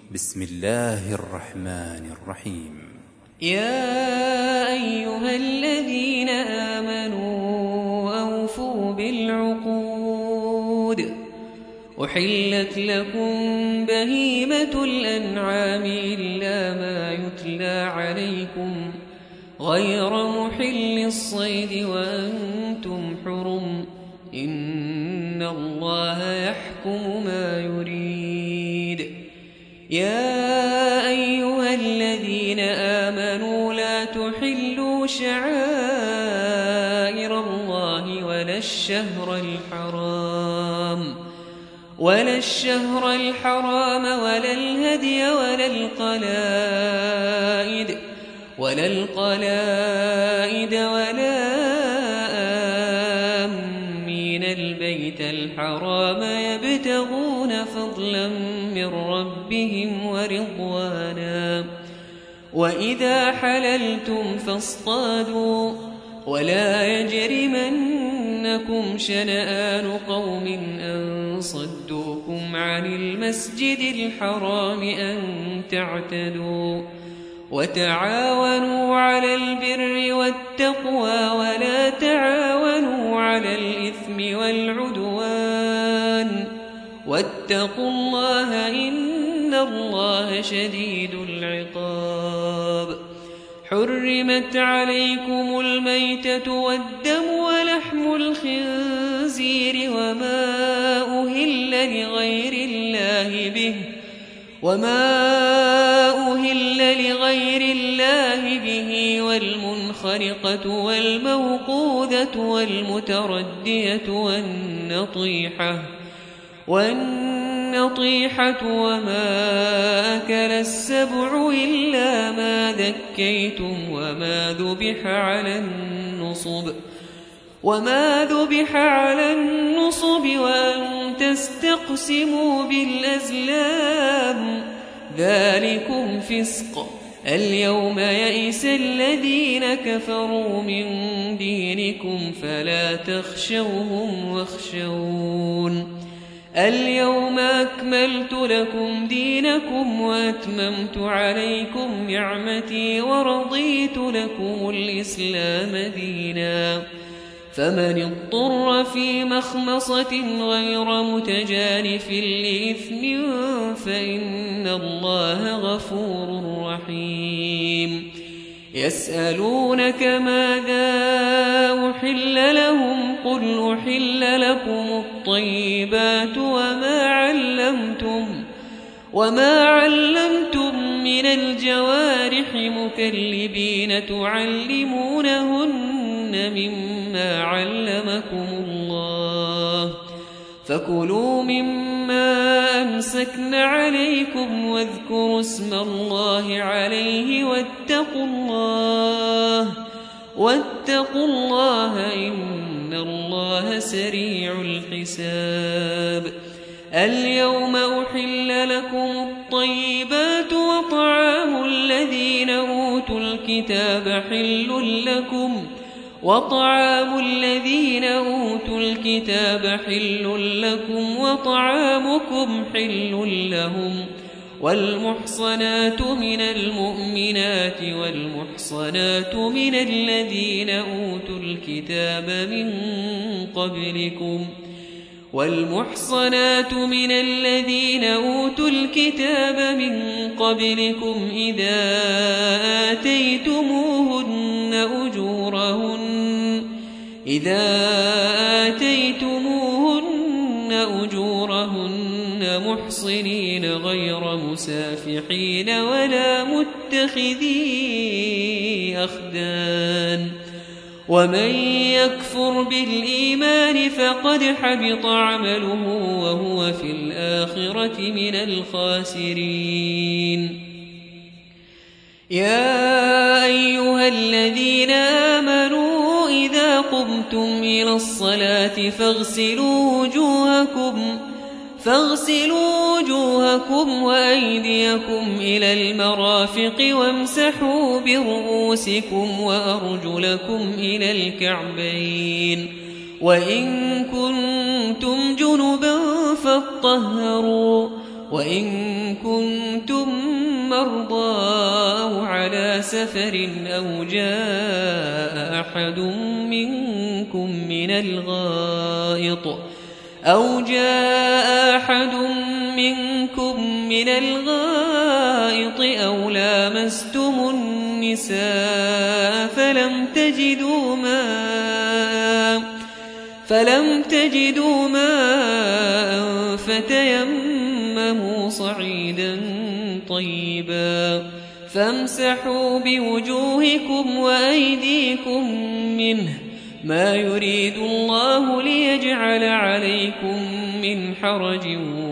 بسم الله الرحمن الرحيم. يا أيها الذين آمنوا أوفوا بالعقود أحلت لكم بهيمة الأنعام إلا ما يتلى عليكم غير محل الصيد وأنتم حرم إن الله يحكم ما يريد. يا أيها الذين آمنوا لا تحلوا شعائر الله ولا الشهر الحرام ولا الهدي ولا القلائد ولا آمين البيت الحرام يبتغون فضلا من ربهم ورضوانا وإذا حللتم فاصطادوا ولا يجرمنكم شنآن قوم أن صدوكم عن المسجد الحرام أن تعتدوا وتعاونوا على البر والتقوى ولا تعاونوا على الإثم والعدوان واتقوا الله إن الله شديد العقاب. حرمت عليكم الميتة والدم ولحم الخنزير وما أهل لغير الله به والمنخرقة والموقوذة والمتردية والنطيحة وما أكل السبع إلا ما ذكيتم وما ذبح على النصب وأن تستقسموا بالأزلام ذلكم فسق. اليوم يئس الذين كفروا من دينكم فلا تخشوهم واخشون. اليوم أكملت لكم دينكم وأتممت عليكم نعمتي ورضيت لكم الإسلام دينا. فمن اضطر في مخمصة غير متجانف لإثم فإن الله غفور رحيم. يسألونك ماذا أحل لهم قل أحل لكم الطيبات وما علمتم من الجوارح مكلبين تعلمونهن مما علمكم الله فكلوا مما أمسكن عليكم واذكروا اسم الله عليه واتقوا الله إن الله سريع الحساب. اليوم أحل لكم الطيبات وطعام الذين أوتوا الكتاب حل لكم وطعامكم حل لهم والمحصنات من المؤمنات والمحصنات من الذين أوتوا الكتاب من قبلكم إذا آتيتموهن أجورهن محصنين غير مسافحين ولا متخذي أخدان. ومن يكفر بالإيمان فقد حبط عمله وهو في الآخرة من الخاسرين. يا أيها الذين آمنوا إذا قمتم إلى الصلاة فاغسلوا وجوهكم وأيديكم إلى المرافق وامسحوا برؤوسكم وأرجلكم إلى الكعبين وإن كنتم جنبا فاطهروا وإن كنتم مرضى أو على سفر أو جاء أحد منكم من الغائط أو لامستم النساء فلم تجدوا ماء فتيمموا صعيدا طيبا فامسحوا بوجوهكم وأيديكم منه ما يريد الله ليجعل عليكم من حرج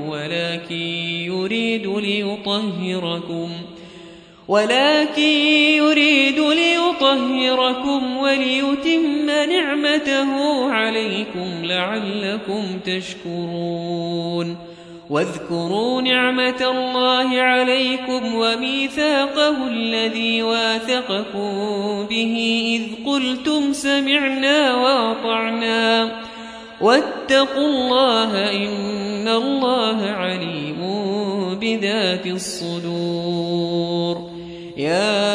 ولكن يريد ليطهركم وليتم نعمته عليكم لعلكم تشكرون واذكروا نعمة الله عليكم وميثاقه الذي واثقكم به إذ قلتم سمعنا وأطعنا واتقوا الله إن الله عليم بذات الصدور يا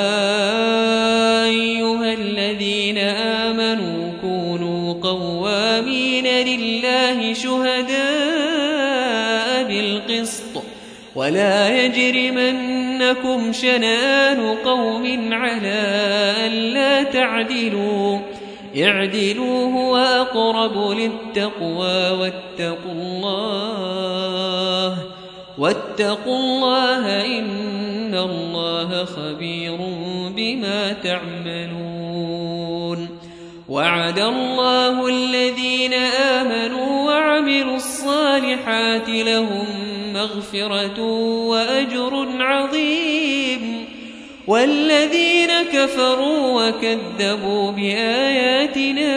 أيها الذين آمنوا كونوا قوامين لله شهداء بالقسط ولا يجرمنكم شنآن قوم على ألا تعدلوا اعدلوا هو أقرب للتقوى واتقوا الله إن الله خبير بما تعملون وعد الله الذين آمنوا وعملوا الصالحات لهم مغفرة وأجر عظيم والذين كفروا وكذبوا بآياتنا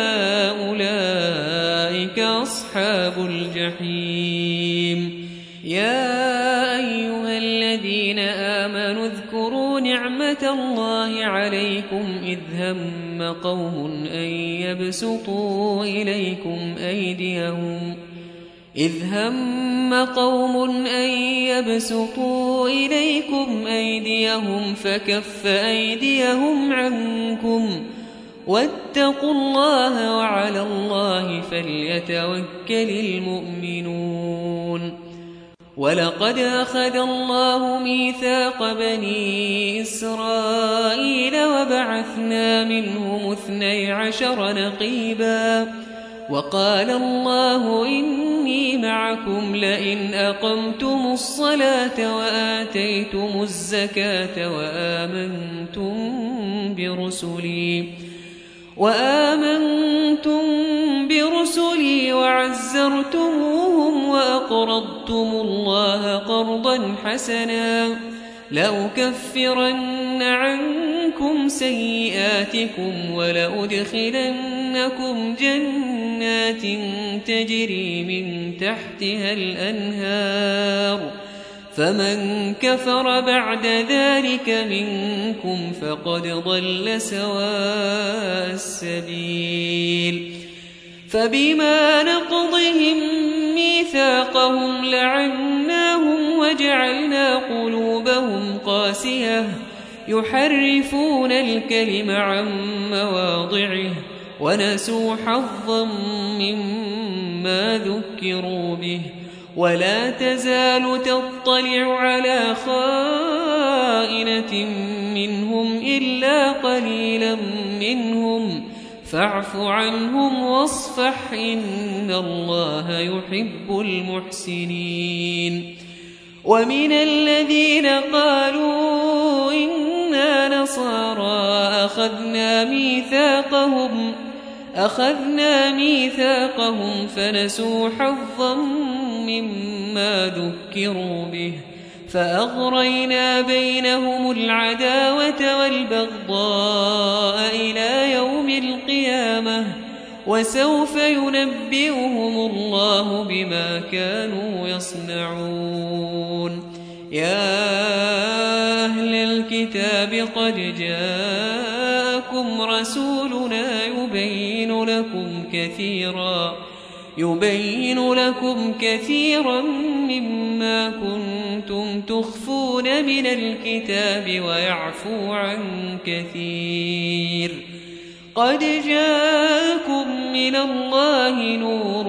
أولئك أصحاب الجحيم يا أيها الذين آمنوا اذكروا نعمة الله عليكم إذ هم قوم أن يبسطوا إليكم أيديهم فكف أيديهم عنكم واتقوا الله وعلى الله فليتوكل المؤمنون ولقد أخذ الله ميثاق بني إسرائيل وبعثنا منهم 12 نقيبا وقال الله إني معكم لئن أقمتم الصلاة وآتيتم الزكاة وآمنتم برسلي وعزرتموهم وأقرضتم الله قرضا حسنا لأكفرن عنكم سيئاتكم ولأدخلنكم جنات تجري من تحتها الأنهار فمن كفر بعد ذلك منكم فقد ضل سواء السبيل فبما نقضهم ميثاقهم لعناهم وجعلنا قلوبهم قاسية يحرفون الكلم عن مواضعه ونسوا حظا مما ذكروا به ولا تزال تطلع على خائنة منهم إلا قليلا منهم فاعف عنهم واصفح إن الله يحب المحسنين ومن الذين قالوا إنا نصارى أخذنا ميثاقهم فنسوا حظا مما ذكروا به فأغرينا بينهم العداوة والبغضاء إلى يوم القيامة وسوف ينبئهم الله بما كانوا يصنعون يا أهل الكتاب قد يبين لكم كثيرا مما كنتم تخفون من الكتاب ويعفو عن كثير. قد جاءكم من الله نور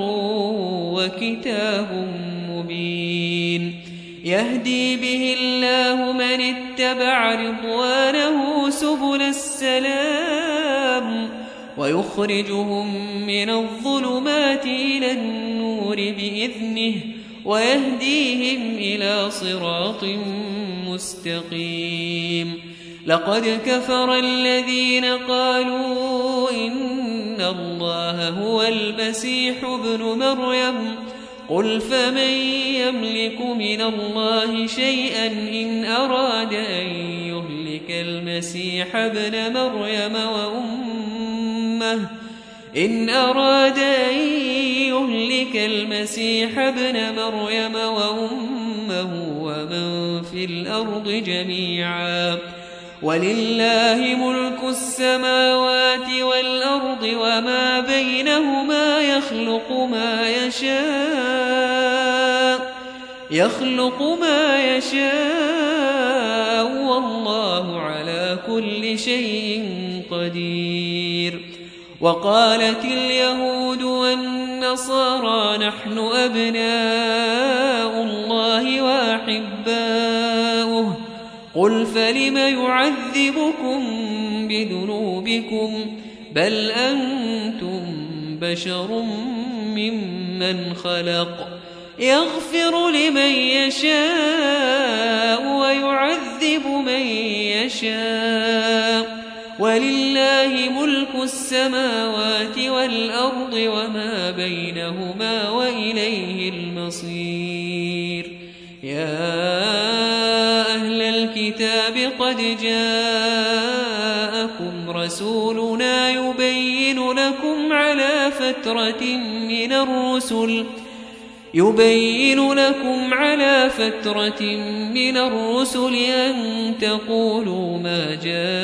وكتاب مبين يهدي به الله من اتبع رضوانه سبل السلام ويخرجهم من الظلمات إلى النور بإذنه ويهديهم إلى صراط مستقيم. لقد كفر الذين قالوا إن الله هو المسيح ابن مريم قل فمن يملك من الله شيئا إن أراد أن يهلك المسيح ابن مريم وأمه ومن في الأرض جميعا ولله ملك السماوات والأرض وما بينهما يخلق ما يشاء والله على كل شيء قدير. وقالت اليهود والنصارى نحن أبناء الله وأحباؤه قل فلم يعذبكم بذنوبكم بل أنتم بشر ممن خلق يغفر لمن يشاء ويعذب من يشاء ولله ملك السماوات والأرض وما بينهما وإليه المصير. يا أهل الكتاب قد جاءكم رسولنا يبين لكم على فترة من الرسل أن تقولوا ما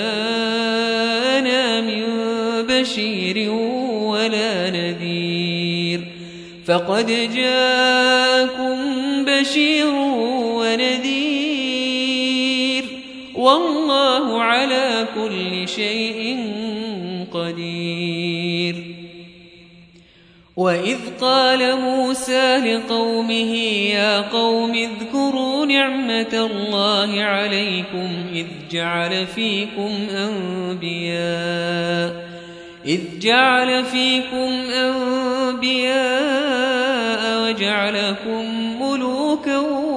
جاءنا من بشير ولا نذير فقد جاءكم بشير ونذير والله على كل شيء قدير. وإذ قال موسى لقومه يا قوم اذكروا نعمة الله عليكم إذ جعل فيكم أنبياء وجعلكم ملوكا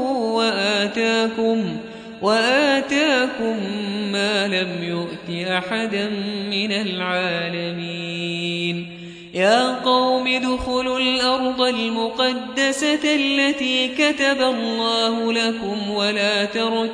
وآتاكم ما لم يؤت أحدا من العالمين. يا قوم ادخلوا الأرض المقدسة التي كتب الله لكم ولا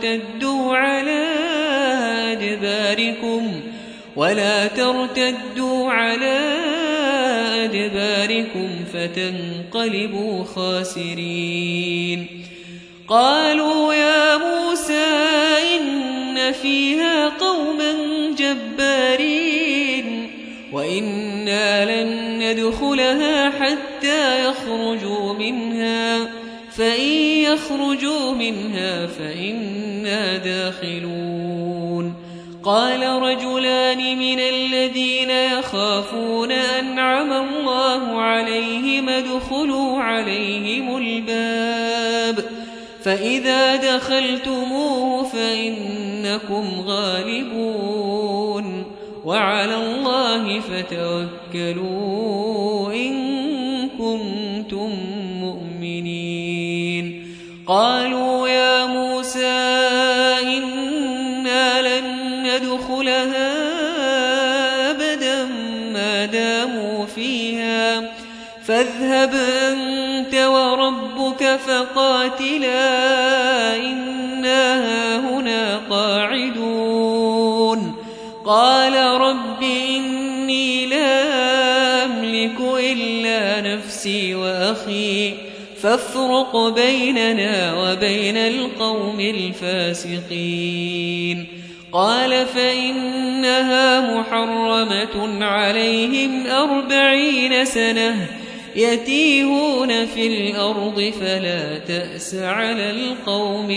ترتدوا على أدباركم فتنقلبوا خاسرين. قالوا يا موسى إن فيها قوما جبارين وإنا لن ندخلها حتى يخرجوا منها فإن يخرجوا منها فإنا داخلون. قال رجلان من الذين يخافون أنعم الله عليهم ادخلوا عليهم الباب فإذا دخلتموه فإنكم غالبون وعلى الله فتوكلوا إن كنتم مؤمنين. قالوا يا موسى إنا لن ندخلها أبدا ما داموا فيها فاذهب أنت وربك فقاتلا إنا هاهنا قاعدون. قال رب إني لا أملك إلا نفسي وأخي فافرق بيننا وبين القوم الفاسقين. قال فإنها محرمة عليهم 40 سنة يتيهون في الأرض فلا تأس على القوم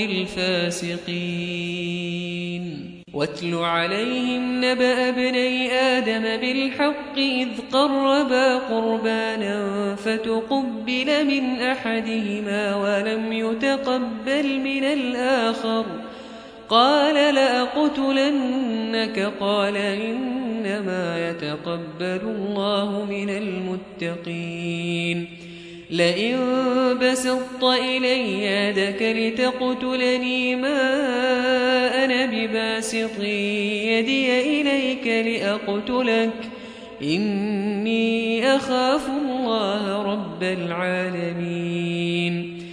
الفاسقين واتل عليهم نبأ ابني آدم بالحق إذ قربا قربانا فتقبل من أحدهما ولم يتقبل من الآخر قال لأقتلنك قال إنما يتقبل الله من المتقين لئن بسطت إلي يدك لتقتلني ما أنا بباسط يدي إليك لأقتلك إني أخاف الله رب العالمين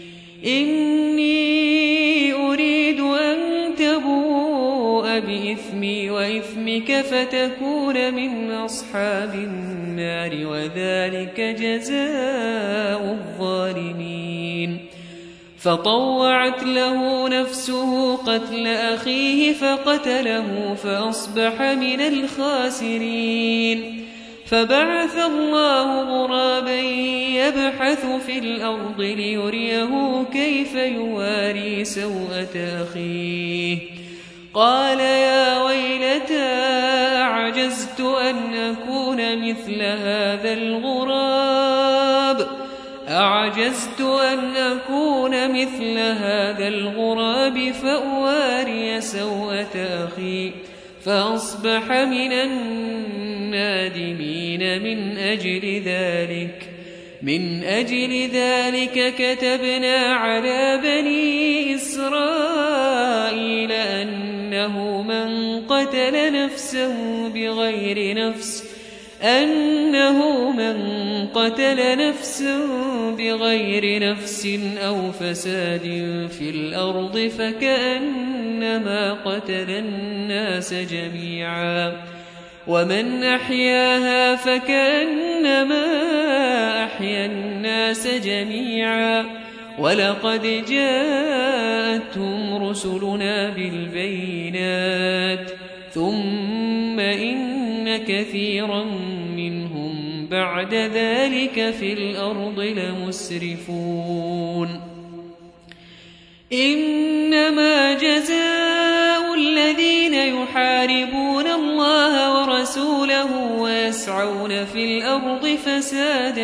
إني أريد أن تبوء بإثمي وإثمك فتكون من أصحاب النار وذلك جزاء الظالمين فطوعت له نفسه قتل أخيه فقتله فأصبح من الخاسرين فبعث الله غرابا يبحث في الأرض ليريه كيف يواري سوءة أخيه قال يا ويلتى أعجزت أن أكون مثل هذا الغراب فأواري سوءة أخي فأصبح من النادمين من أجل ذلك كتبنا على بني إسرائيل أنه من قتل نفسا بغير نفس أو فساد في الأرض فكأنما قتل الناس جميعا ومن أحياها فكأنما أحيا الناس جميعا ولقد جاءتهم رسلنا بالبينات ثم إن كثيرا منهم بعد ذلك في الأرض لمسرفون إنما جزاء الذين يحاربون الله ورسوله ويسعون في الأرض فسادا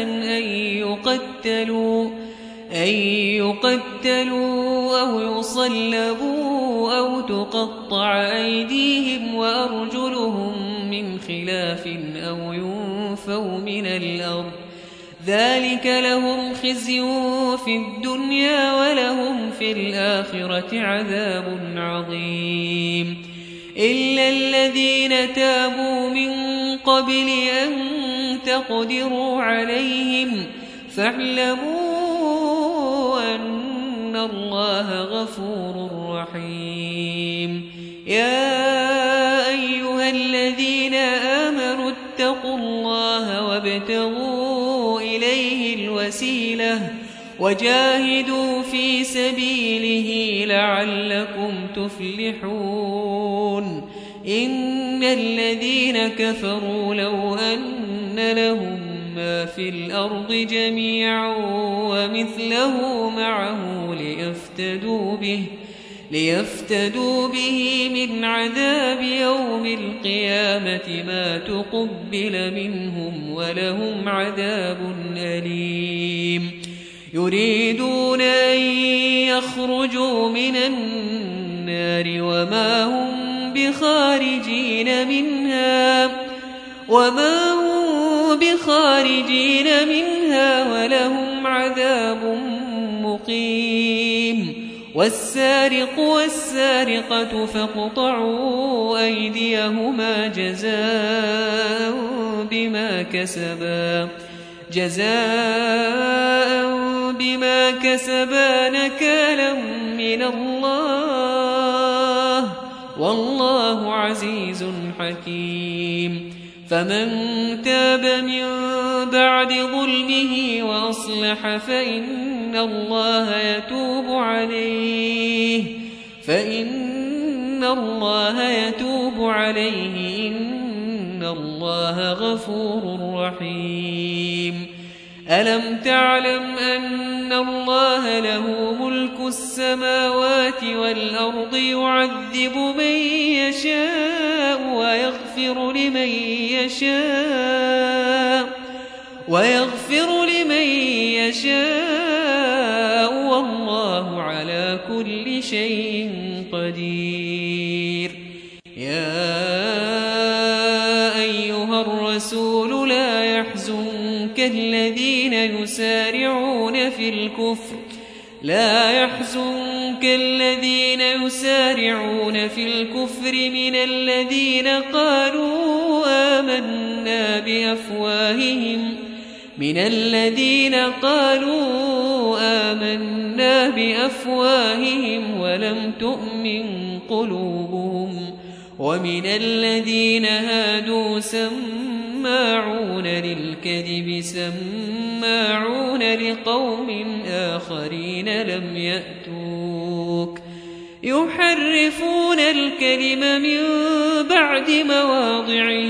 أن يقتلوا أو يصلبوا أو تقطع أيديهم وأرجلهم من خلاف أو ينفوا من الأرض ذلك لهم خزي في الدنيا ولهم في الآخرة عذاب عظيم إلا الذين تابوا من قبل أن تقدروا عليهم فاعلموا أن الله غفور رحيم يا أيها الذين آمنوا اتقوا الله وابتغوا إليه الوسيلة وجاهدوا في سبيله لعلكم تفلحون إن الذين كفروا لو أن لهم ما في الأرض جميعا ومثله معه ليفتدوا به من عذاب يوم القيامة ما تقبل منهم ولهم عذاب أليم يريدون أن يخرجوا من النار وما هم بخارجين منها ولهم عذاب مقيم والسارق والسارقة فاقطعوا أيديهما جزاء بما كسبا نكالا من الله والله عزيز حكيم فمن تاب من بعد ظلمه وأصلح فإن الله يتوب عليه إن الله غفور رحيم ألم تعلم أن الله له ملك السماوات والأرض يعذب من يشاء ويغفر لمن يشاء والله على كل شيء قدير. يا أيها الرسول لا يحزنك الذين يسارعون في الكفر من الذين قالوا آمنا بأفواههم ولم تؤمن قلوبهم، ومن الذين هادوا سماعون للكذب سماعون لقوم آخرين لم يأتوك يحرفون الكلم من بعد مواضعه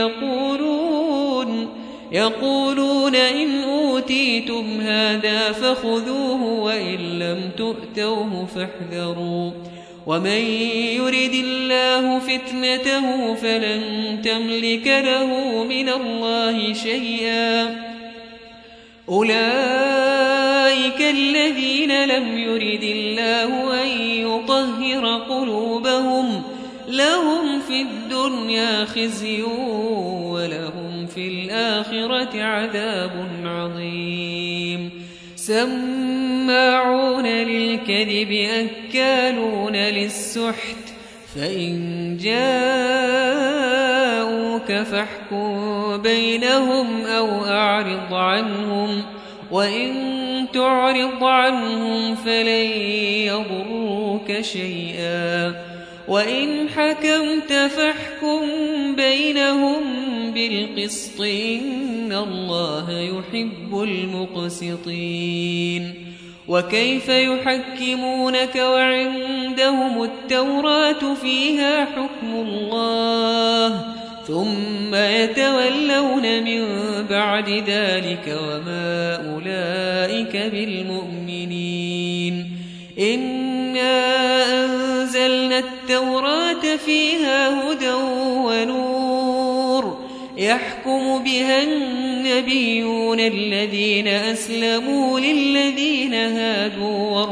يقولون إن أوتيتم هذا فخذوه وإن لم تؤتوه فاحذروا، ومن يرد الله فتنته فلن تملك له من الله شيئا. أولئك الذين لم يرد الله أن يطهر قلوبهم، لهم في الدنيا خزي ولهم في الآخرة عذاب عظيم. سماعون للكذب أكالون للسحت، فإن جاءوك فاحكم بينهم أو أعرض عنهم، وإن تعرض عنهم فلن يضروك شيئا، وإن حكمت فاحكم بينهم بالقسط إن الله يحب المقسطين. وكيف يحكمونك وعندهم التوراة فيها حكم الله ثم يتولون من بعد ذلك وما أولئك بالمؤمنين. إنا أنزلنا التوراة فيها هدى ونور يحكم بها النبيون الذين أسلموا للذين هادوا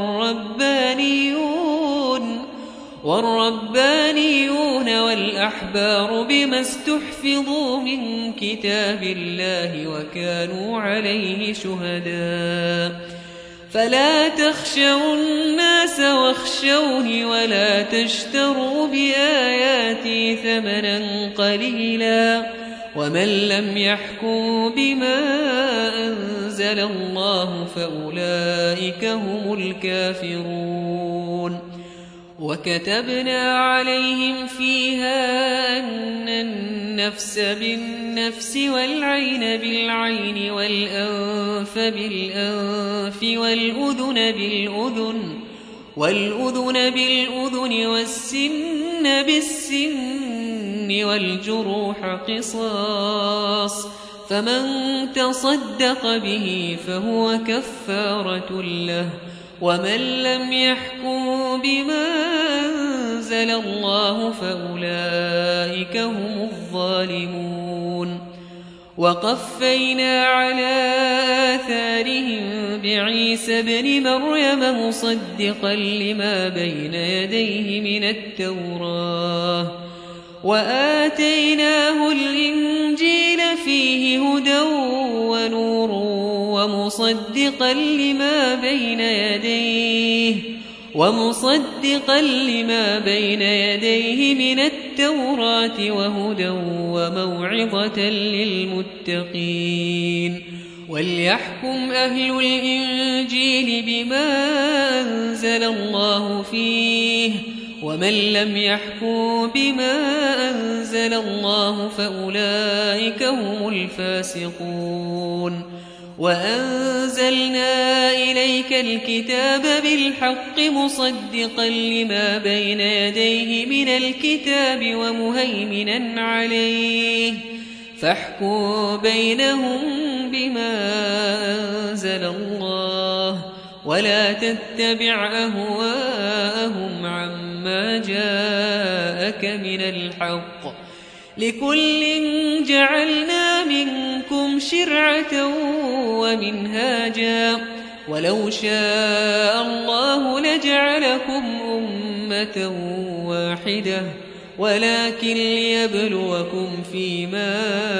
والربانيون والأحبار بما استحفظوا من كتاب الله وكانوا عليه شهداء. فلا تخشوا الناس واخشوني ولا تشتروا بآياتي ثمنا قليلا، ومن لم يحكم بما أنزل الله فأولئك هم الكافرون. وكتبنا عليهم فيها أن النفس بالنفس والعين بالعين والأنف بالأنف والأذن بالأذن والسن بالسن والجروح قصاص، فمن تصدق به فهو كفارة له، ومن لم يحكم بما أنزل الله فأولئك هم الظالمون. وقفينا على آثارهم بعيسى ابن مريم مصدقا لما بين يديه من التوراة، وآتيناه الإنجيل فيه هدى ونور ومصدقا لما بين يديه من التوراة وهدى وموعظة للمتقين. وليحكم أهل الإنجيل بما أنزل الله فيه، ومن لم يحكم بما أنزل الله فأولئك هم الفاسقون. وأنزلنا إليك الكتاب بالحق مصدقا لما بين يديه من الكتاب ومهيمنا عليه، فاحكم بينهم بما أنزل الله ولا تتبع أهواءهم عما جاءك من الحق لكل جعلنا منكم شرعة ومنهاجا ولو شاء الله لجعلكم أمة واحدة ولكن ليبلوكم فيما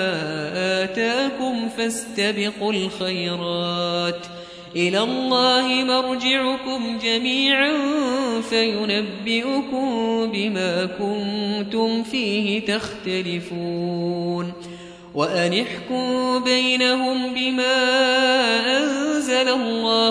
آتاكم فاستبقوا الخيرات إلى الله مرجعكم جميعا فينبئكم بما كنتم فيه تختلفون وأن احكم بينهم بما أنزل الله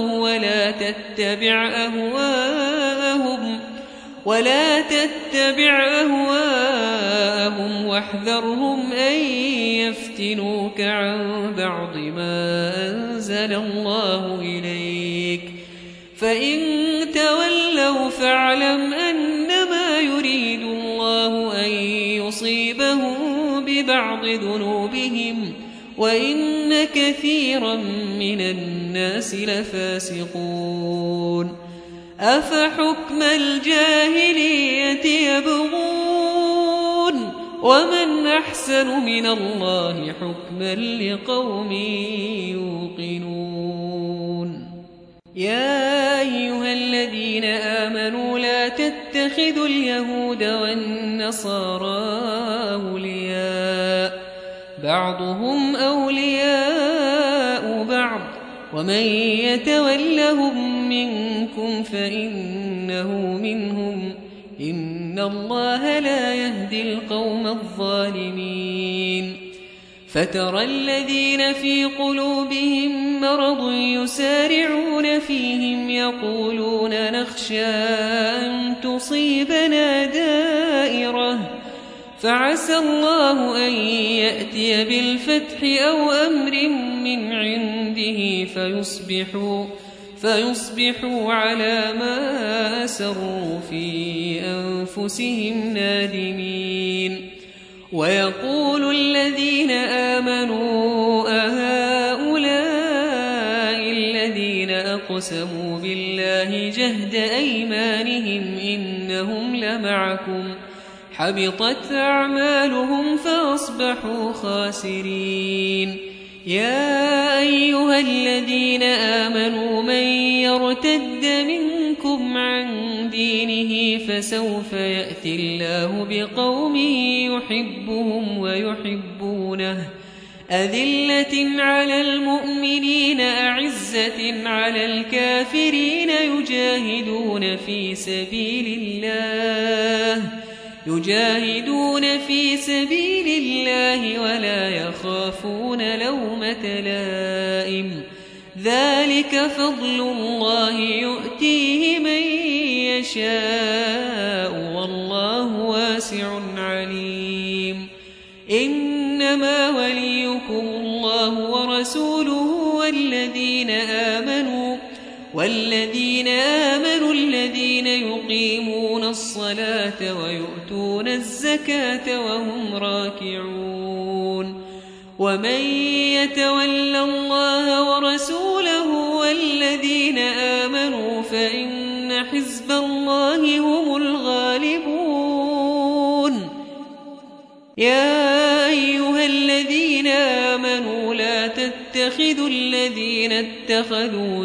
ولا تتبع أهواءهم واحذرهم أن يفتنوك عن بعض ما أنزل الله إليك فإن تولوا فاعلم أنما يريد الله أن يصيبهم ببعض ذنوبهم وإن كثيرا من الناس لفاسقون أفحكم الجاهلية يبغون ومن أحسن من الله حكما لقوم يوقنون يا أيها الذين آمنوا لا تتخذوا اليهود والنصارى أولياء بعضهم أولياء بعض ومن يتولهم منكم فإنه منهم إن الله لا يهدي القوم الظالمين فترى الذين في قلوبهم مرض يسارعون فيهم يقولون نخشى أن تصيبنا دائرة فعسى الله أن يأتي بالفتح أو أمر من عنده فيصبحوا على ما أسروا في أنفسهم نادمين ويقول الذين آمنوا أهؤلاء الذين أقسموا بالله جهد أيمانهم إنهم لمعكم حبطت أعمالهم فأصبحوا خاسرين يا أيها الذين آمنوا من يرتد منكم عن دينه فسوف يأتي الله بقوم يحبهم ويحبونه أذلة على المؤمنين أعزة على الكافرين يجاهدون في سبيل الله ولا يخافون لومة لائم ذلك فضل الله يؤتيه من يشاء والله واسع عليم إنما وليكم الله ورسوله والذين آمنوا الذين يقيمون الصلاة ويؤتون الزكاة وهم راكعون ومن يتول الله ورسوله والذين آمنوا فإن حزب الله هم الغالبون يا أيها الذين آمنوا لا تتخذوا الذين اتخذوا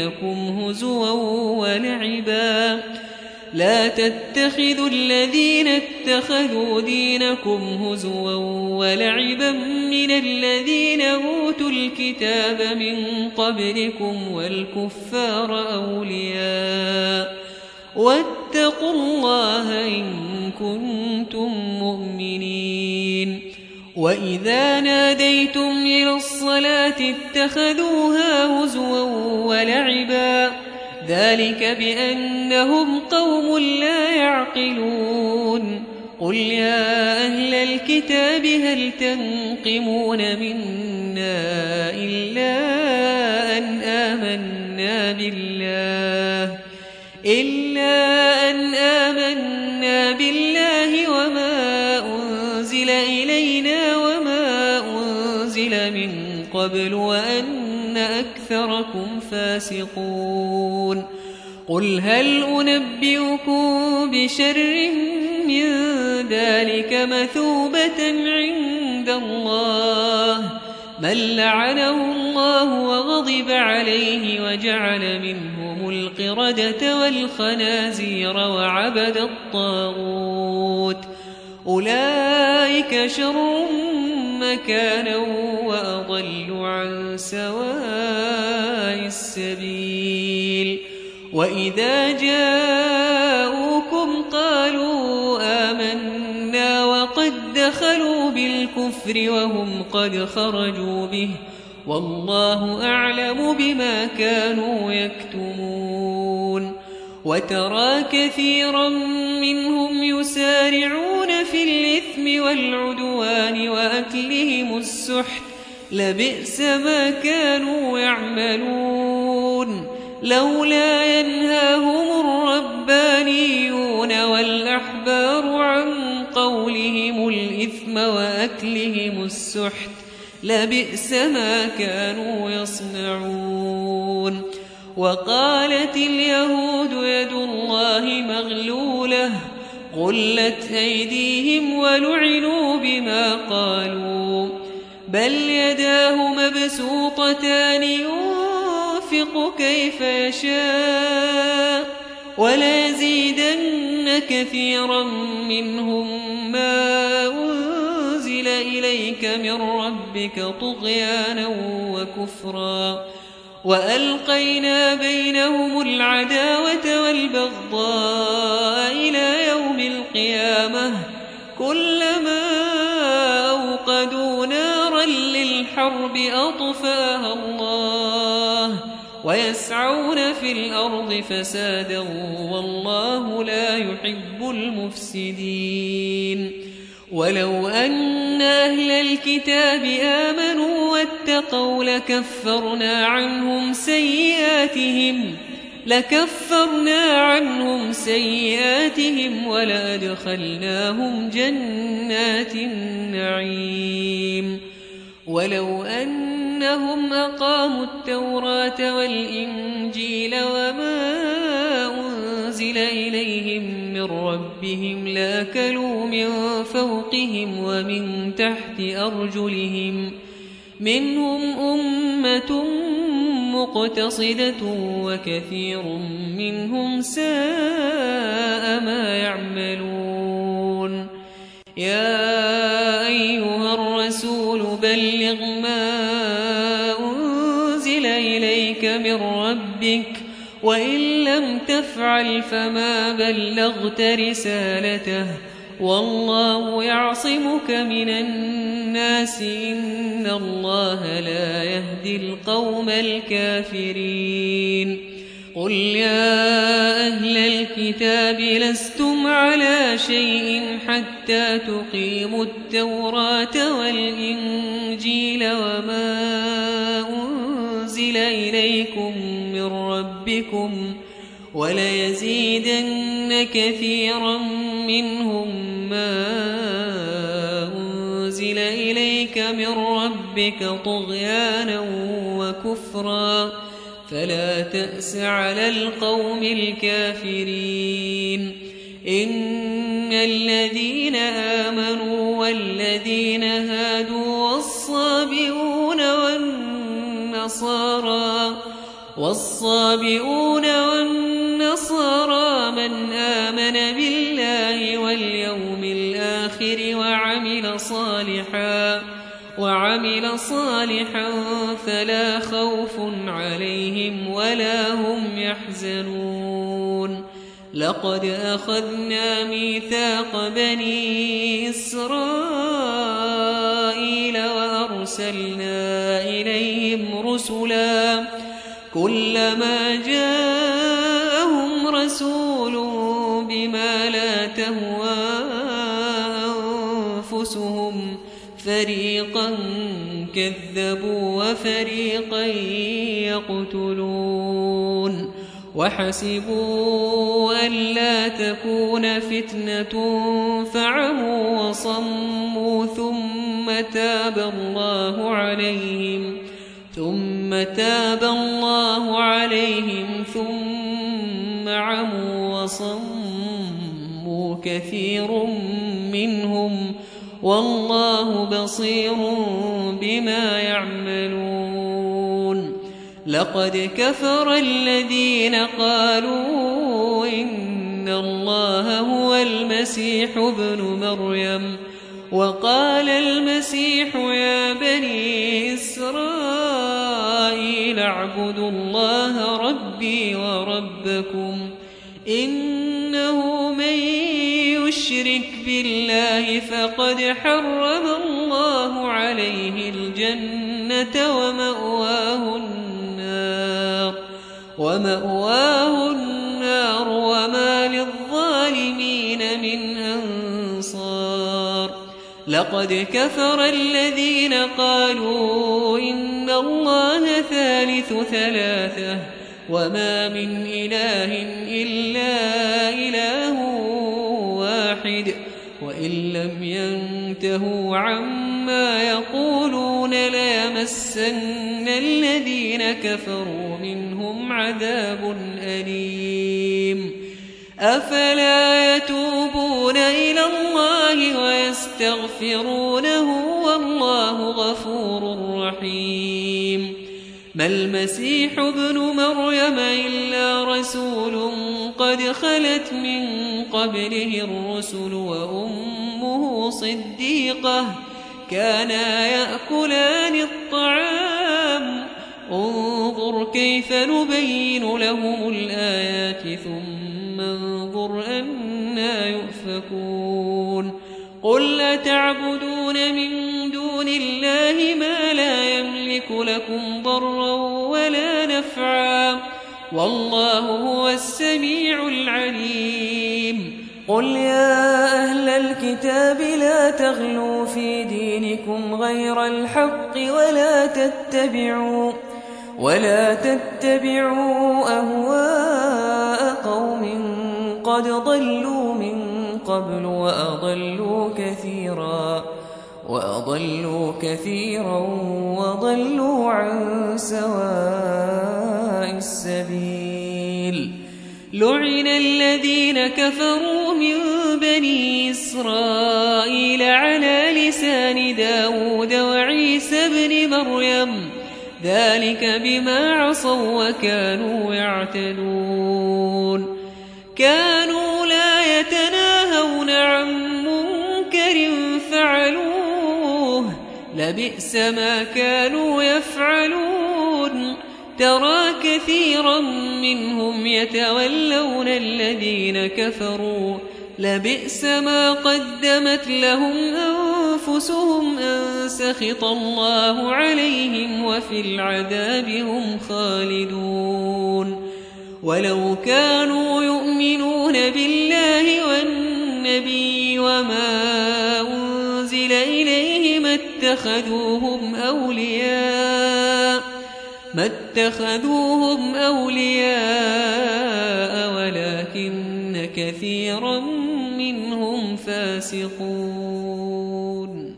دينكم هزوا ولعبا من الذين أوتوا الكتاب من قبلكم والكفار أولياء واتقوا الله إن كنتم مؤمنين وإذا ناديتم إلى الصلاة اتخذوها هزوا ولعبا ذلك بأنهم قوم لا يعقلون قل يا أهل الكتاب هل تنقمون منا إلا أن آمنا بالله وما أنزل إلينا وما أنزل من قبل وأن أكثركم فاسقون قل هل أنبئكم بشر من ذلك مثوبة عند الله من لعنه الله وغضب عليه وجعل منهم القردة والخنازير وعبد الطاغوت أولئك شر مكانا وأضل عن سواء السبيل وإذا جاءوكم قالوا آمنا وقد دخلوا بالكفر وهم قد خرجوا به والله أعلم بما كانوا يكتمون وترى كثيرا منهم يسارعون في الإثم والعدوان وأكلهم السحت لبئس ما كانوا يعملون لولا ينهاهم الربانيون والأحبار عن قولهم الإثم وأكلهم السحت لبئس ما كانوا يصنعون وقالت اليهود يد الله مغلولة غلت أيديهم ولعنوا بما قالوا بل يداه مبسوطتان ينفق كيف يشاء وليزيدن كثيرا منهم ما أنزل إليك من ربك طغيانا وكفرا وألقينا بينهم العداوة والبغضاء إلى يوم القيامة كلما أوقدوا نارا للحرب أطفاها الله ويسعون في الأرض فسادا والله لا يحب المفسدين ولو أن أهل الكتاب آمنوا واتقوا لكفرنا عنهم سيئاتهم ولأدخلناهم جنات النعيم ولو أنهم أقاموا التوراة والإنجيل وما أنزل إليهم من ربهم لأكلوا من فوقهم ومن تحت أرجلهم منهم أمة مقتصدة وكثير منهم ساء ما يعملون يا أيها الرسول بلغ ما أنزل إليك من ربك وإن لم تفعل فما بلغت رسالته والله يعصمك من الناس إن الله لا يهدي القوم الكافرين قل يا أهل الكتاب لستم على شيء حتى تقيموا التوراة والإنجيل وما أنزل إليكم من ربكم وليزيدن كثيرا منهم ما أنزل إليك من ربك طغيانا وكفرا فلا تأس على القوم الكافرين إن الذين آمنوا والذين هادوا والصابئون والنصارى من آمن بالله واليوم الآخر وعمل صالحا فلا خوف عليهم ولا هم يحزنون لقد أخذنا ميثاق بني إسرائيل وأرسلنا إليهم رسلا كلما جاءهم رسول بما لا تهوى أنفسهم فريقا كذبوا وفريقا يقتلون وحسبوا ألا تكون فتنة فعموا وصموا ثم تاب الله عليهم ثم تاب الله عليهم ثم عموا وصموا كثير منهم والله بصير بما يعملون لقد كفر الذين قالوا إن الله هو المسيح ابن مريم وقال المسيح يا بني إسرائيل اعبدوا الله ربي وربكم إنه من يشرك بالله فقد حرم الله عليه الجنة ومأواه النار وما للظالمين من أنصار لقد كفر الذين قالوا إن الله ثالث ثلاثة وما من إله إلا إله واحد وإن لم ينتهوا عما يقولون ليمسن الذين كفروا منهم عذاب أليم أفلا يتوبون إلى الله ويستغفرونه والله غفور رحيم ما المسيح ابن مريم إلا رسول قد خلت من قبله الرسل وأمه صديقة كانا يأكلان الطعام انظر كيف نبين لهم الآيات ثم انظر أنا يؤفكون قل أتعبدون من دون الله ما لا يملك لكم ضرا ولا نفعا والله هو السميع العليم قل يا أهل الكتاب لا تغلوا في دينكم غير الحق ولا تتبعوا أهواء قوم قد ضلوا من قبل وأضلوا كثيرا وضلوا عن سواء السبيل لعن الذين كفروا من بني إسرائيل على لسان داود وعيسى بن مريم ذلك بما عصوا وكانوا يعتدون كانوا لا يتناهون عن منكر فعلوه لبئس ما كانوا يفعلون ترى كثيرا منهم يتولون الذين كفروا لبئس ما قدمت لهم أنفسهم أن سخط الله عليهم وفي العذاب هم خالدون ولو كانوا يؤمنون بالله والنبي وما أنزل إليه ما اتخذوهم أولياء ولكن كثيرا منهم فاسقون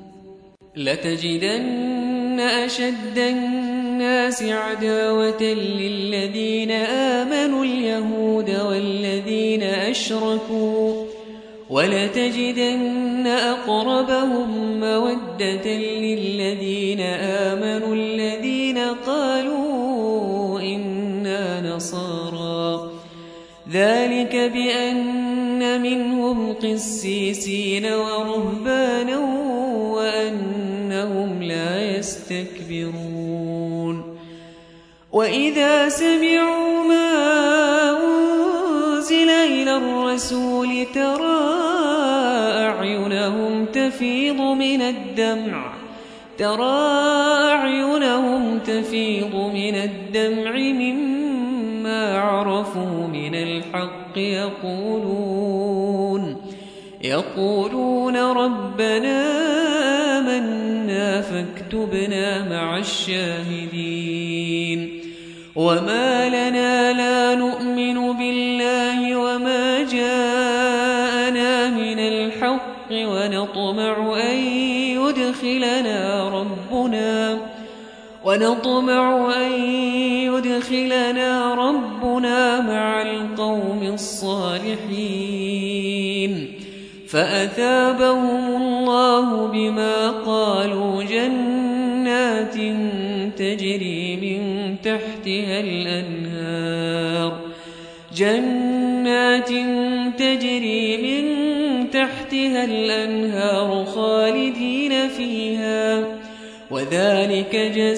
لتجدن أشد الناس عداوة للذين آمنوا اليهود والذين أشركوا ولتجدن أقربهم مودة للذين آمنوا الذين قالوا إنا نصارى ذلك بأن منهم قسيسين ورهبانا وأنهم لا يستكبرون وإذا سمعوا ما أنزل إلى الرسول ترى أعينهم تفيض من الدمع مما عرفوا من الحق يقولون ربنا آمنا فاكتبنا مع الشاهدين وما لنا لا نؤمن بالله وما جاءنا من الحق ونطمع أن يدخلنا ربنا مع القوم الصالحين فأثابهم الله بما قالوا جنات تجري من تحتها الأنهار خالدين فيها وذلك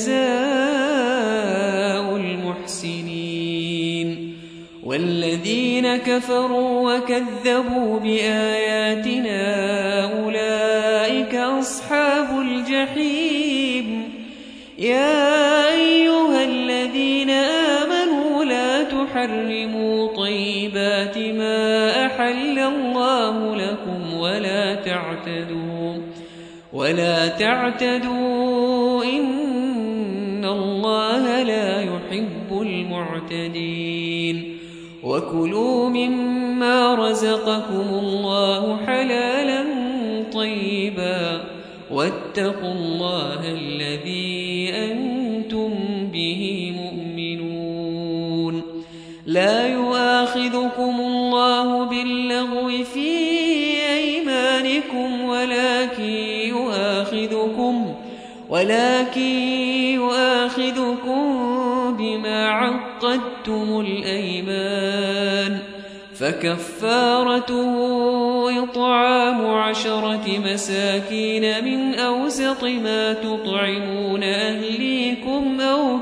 جزاء المحسنين والذين كفروا وكذبوا بآياتنا أولئك أصحاب الجحيم يا أيها الذين آمنوا لا تحرموا طيبات ما أحل الله لكم ولا تعتدوا إن الله لا يحب المعتدين وكلوا مما رزقكم الله حلالا طيبا واتقوا الله الذي أنتم به مؤمنون لا يؤاخذكم الله باللغو في أيمانكم ولكن يؤاخذكم بما عقدتم الأيمان فكفارته إطعام 10 مساكين من أوسط ما تطعمون أهليكم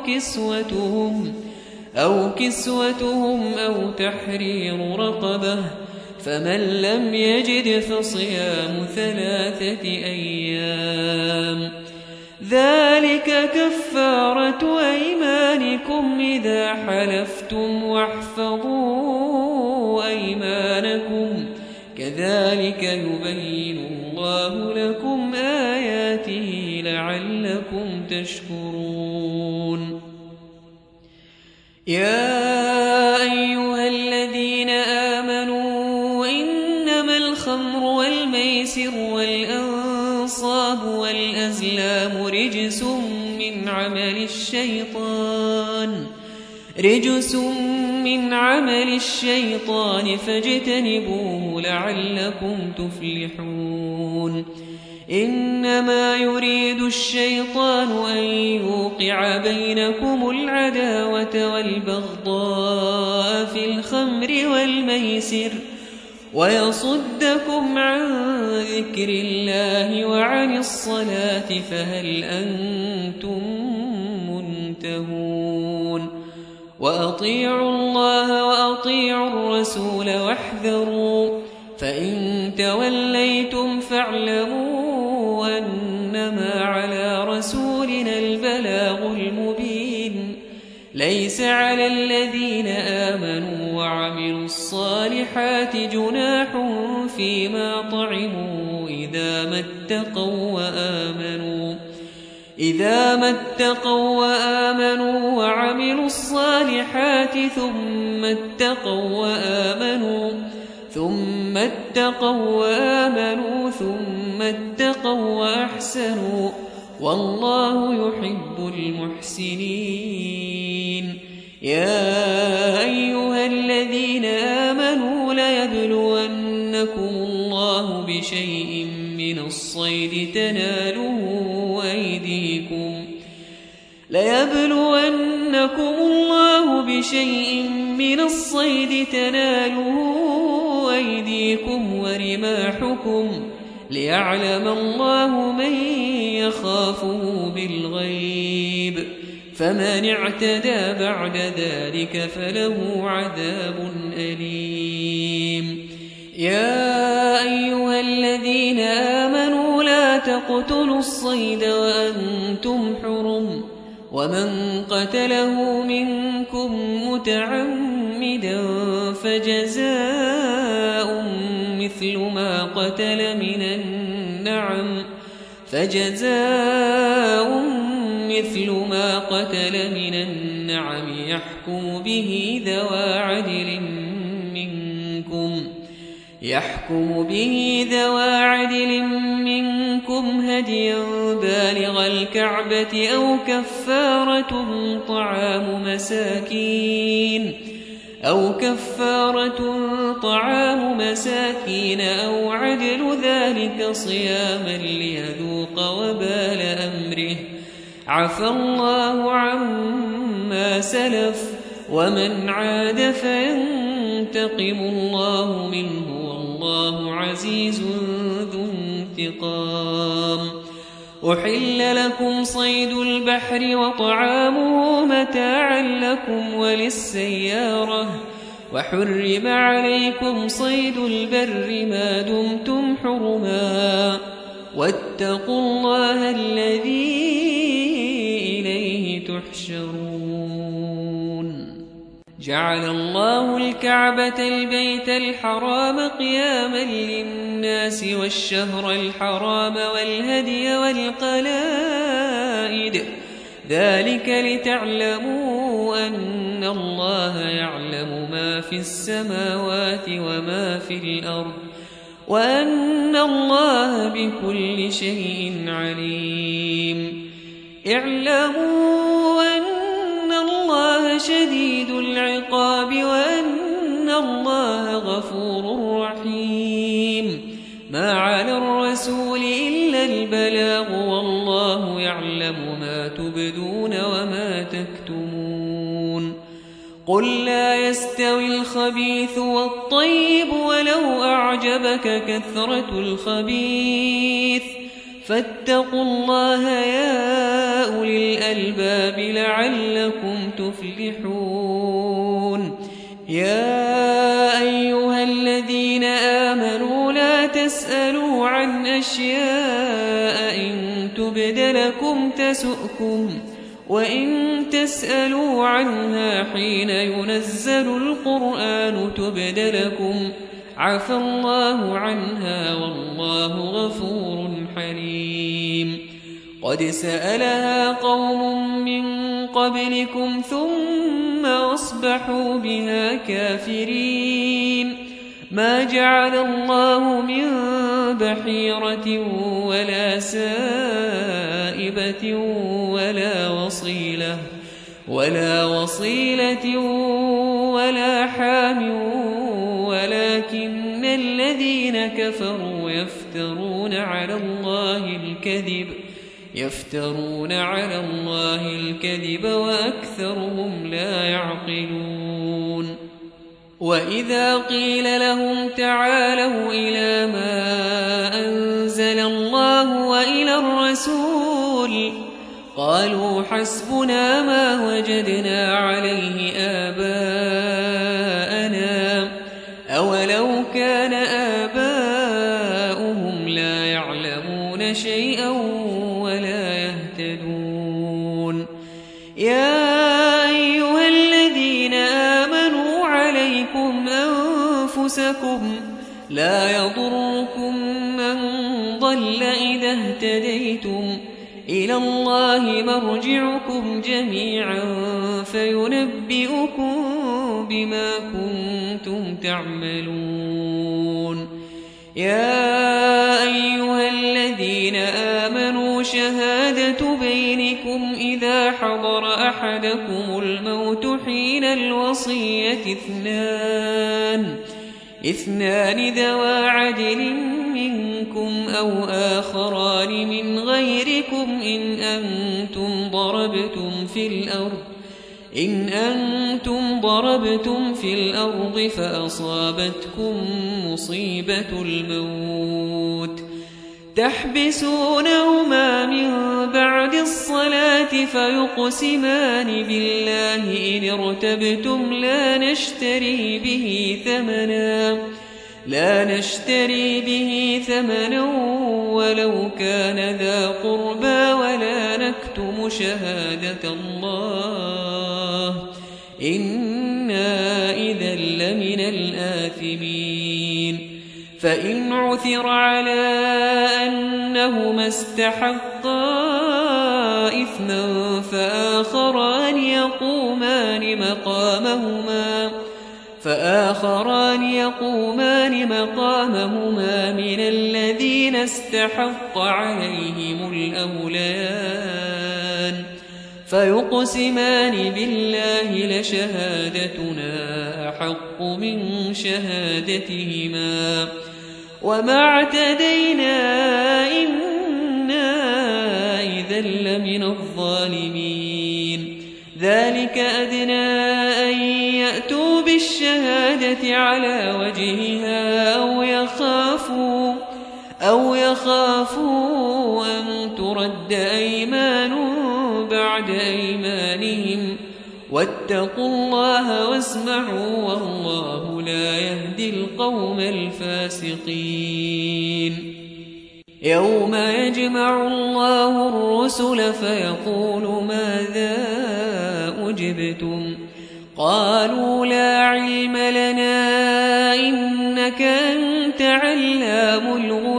أو كسوتهم أو تحرير رقبة فمن لم يجد فصيام 3 أيام ذلك كفارة أيمانكم إذا حلفتم واحفظوا أيمانكم كذلك يبين الله لكم آياته لعلكم تشكرون يا أيها الذين آمنوا إنما الخمر والميسر والأنصاب والأزلام رجس من عمل الشيطان فاجتنبوه لعلكم تفلحون إنما يريد الشيطان أن يوقع بينكم العداوة والبغضاء في الخمر والميسر ويصدكم عن ذكر الله وعن الصلاة فهل أنتم منتهون وأطيعوا الله وأطيعوا الرسول واحذروا فإن توليتم فاعلموا أنما على رسولنا البلاغ المبين ليس على الذين آمنوا وعملوا الصالحات جناح فيما طعموا إذا ما اتقوا وآمنوا وعملوا الصالحات ثم اتقوا وآمنوا ثم اتقوا وأحسنوا والله يحب المحسنين يا أيها الذين آمنوا ليبلونكم الله بشيء من الصيد تناله أيديكم ورماحكم ليعلم الله من يخافه بالغيب فمن اعتدى بعد ذلك فله عذاب أليم يا أيها الذين آمنوا لا تقتلوا الصيد وأنتم حرم ومن قتله منكم متعمدا فجزاء مثل ما قتل من النعم يحكم به ذوى عدل منكم هديا بالغ الكعبة أو كفارة طعام مساكين أو عدل ذلك صياما ليذوق وبال أمره. عفى الله عما سلف ومن عاد فينتقم الله منه والله عزيز ذو انتقام. أحل لكم صيد البحر وطعامه متاعا لكم وللسيارة وحرم عليكم صيد البر ما دمتم حرما واتقوا الله الذي إليه تحشرون. جعل الله الكعبة البيت الحرام قياما للناس والشهر الحرام والهدي والقلائد ذلك لتعلموا أن الله يعلم ما في السماوات وما في الأرض وأن الله بكل شيء عليم. اعلموا أن الله شديد العقاب وأن الله غفور رحيم. ما على الرسول إلا البلاغ والله يعلم ما تبدون وما تكتمون. قل لا يستوي الخبيث والطيب ولو أعجبك كثرة الخبيث فاتقوا الله يا أولي الألباب لعلكم تفلحون. يا أيها الذين آمنوا لا تسألوا عن أشياء إن تبد لكم تسؤكم وإن تسألوا عنها حين ينزل القرآن تبد لكم عفى الله عنها والله غفور حليم. قد سألها قوم من قبلكم ثم أصبحوا بها كافرين. ما جعل الله من بحيرة ولا سائبة ولا وصيلة ولا حام ولكن الذين كفروا يفترون على الله الكذب وأكثرهم لا يعقلون. وإذا قيل لهم تعالوا إلى ما أنزل الله وإلى الرسول قالوا حسبنا ما وجدنا عليه آباءنا أولو كان آباؤهم لا يعلمون شيئا ولا يهتدون. يا أيها الذين آمنوا عليكم أنفسكم لا يضركم من ضل إذا اهتديتم إلى الله مرجعكم جميعا فينبئكم بما كنتم تعملون. يا أيها الذين آمنوا شهادة بينكم إذا حضر أحدكم الموت حين الوصية اثنان ذوى عدل منكم أو آخران من غيركم إن أنتم ضربتم في الأرض فأصابتكم مصيبة الموت تحبسونهما من بعد الصلاة فيقسمان بالله إن ارتبتم لا نشتري به ثمنا ولو كان ذا قربى ولا نكتم شهادة الله إنا إذا لمن الآثمين. فإن عثر على أنهما استحقا إثما فآخران يقومان مقامهما فآخران يقومان مقامهما من الذين استحق عليهم الأوليان فيقسمان بالله لشهادتنا أحق من شهادتهما وما اعتدينا إنا إذا لمن الظالمين ذلك أدنى أن يأتوا بالشهادة على وجهها أو يخافوا أن ترد أيمان بعد أيمانهم واتقوا الله واسمعوا والله لا يهدي القوم الفاسقين يوم يجمع الله الرسل فيقول ماذا أجبتم قالوا لا علم لنا إنك أنت علام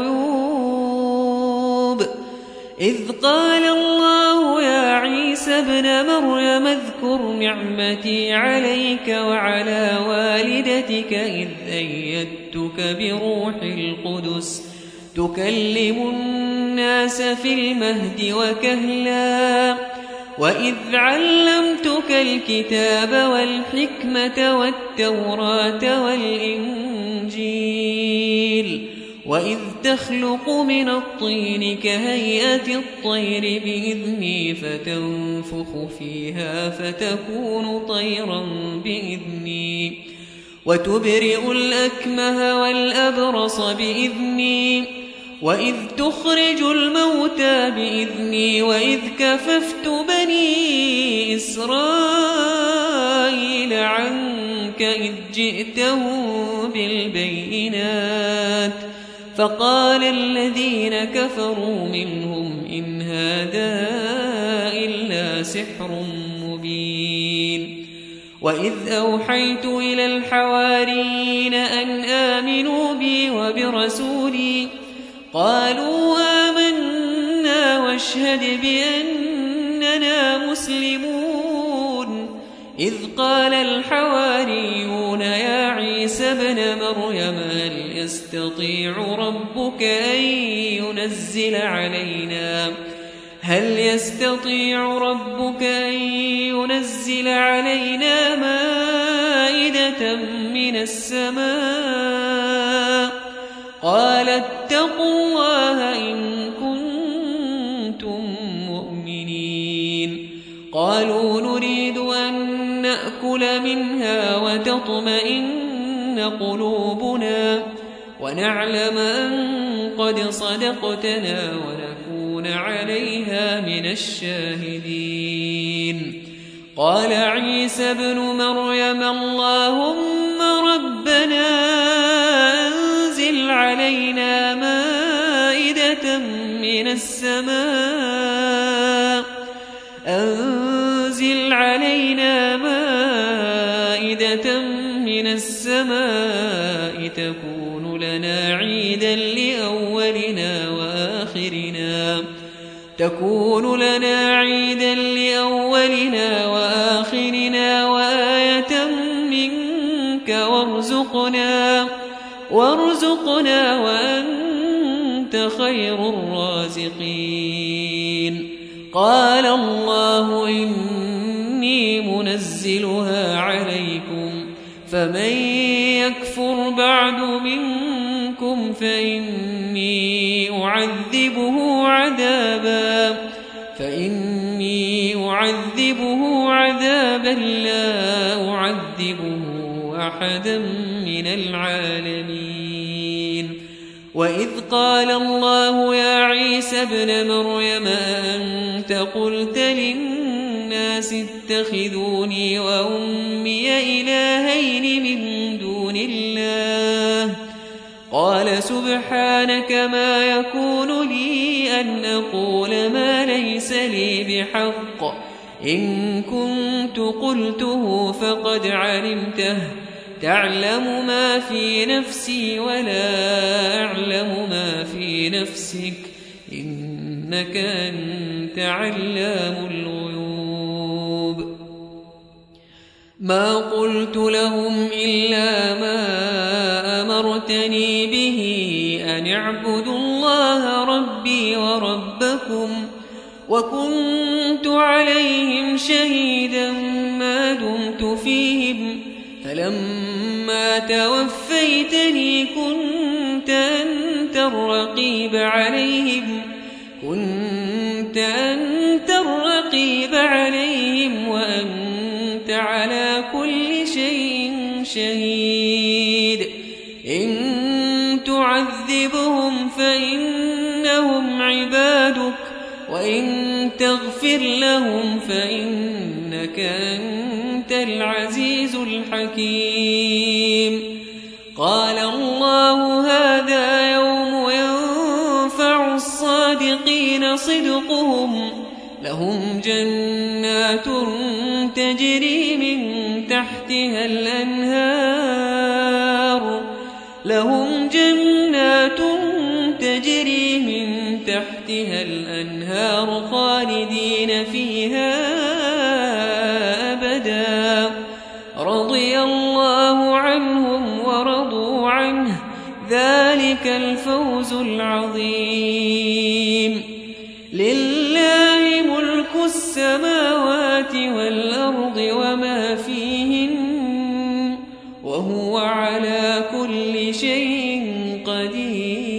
الغيوب إذ قال الله يا عيسى ابن مريم اذكر نعمتي عليك وعلى والدتك إذ أيدتك بروح القدس تكلم الناس في المهد وكهلا وإذ علمتك الكتاب والحكمة والتوراة والإنجيل وإذ تخلق من الطين كهيئة الطير بإذني فتنفخ فيها فتكون طيرا بإذني وتبرئ الأكمه والأبرص بإذني وإذ تخرج الموتى بإذني وإذ كففت بني إسرائيل عنك إذ جئتهم بالبينات فقال الذين كفروا منهم إن هذا إلا سحر مبين وإذ أوحيت إلى الحواريين أن آمنوا بي وبرسولي قالوا آمنا واشهد بأننا مسلمون إذ قال الحواريون يا عيسى ابن مريم هل يستطيع ربك أن ينزل علينا مائدة من السماء قال اتقوا الله إن كنتم مؤمنين قالوا نريد أن نأكل منها وتطمئن قلوبنا ونعلم أن قد صدقتنا ونكون عليها من الشاهدين قال عيسى ابن مريم اللهم ربنا أنزل علينا مائدة من السماء تكون لنا عيدا لأولنا وآخرنا وآية منك وارزقنا وأنت خير الرازقين قال الله إني منزلها عليكم فمن يكفر بعد منكم فإني أعذبه عذابا لا أعذبه أحدا من العالمين وإذ قال الله يا عيسى ابن مريم أنت قلت للناس اتخذوني وأمي إلهين من دون الله قال سبحانك ما يكون لي أن أقول ما ليس لي بحق إن كنت قلته فقد علمته تعلم ما في نفسي ولا أعلم ما في نفسك إنك أنت علام الغيوب ما قلت لهم إلا ما أمرتني به أن اعبدوا الله ربي وربكم وكنت عليهم شهيدا ما دمت فيهم فلما توفيتني كنت أنت الرقيب عليهم وأنت على كل شيء شهيد إن تعذبهم فإنهم عبادك وإن تغفر لهم فإنك أنت العزيز الحكيم قال الله هذا يوم ينفع الصادقين صدقهم لهم جنات تجري من تحتها الأنهار خالدين فيها أبدا رضي الله عنهم ورضوا عنه ذلك الفوز العظيم لله ملك السماوات والأرض وما فيهن وهو على كل شيء قدير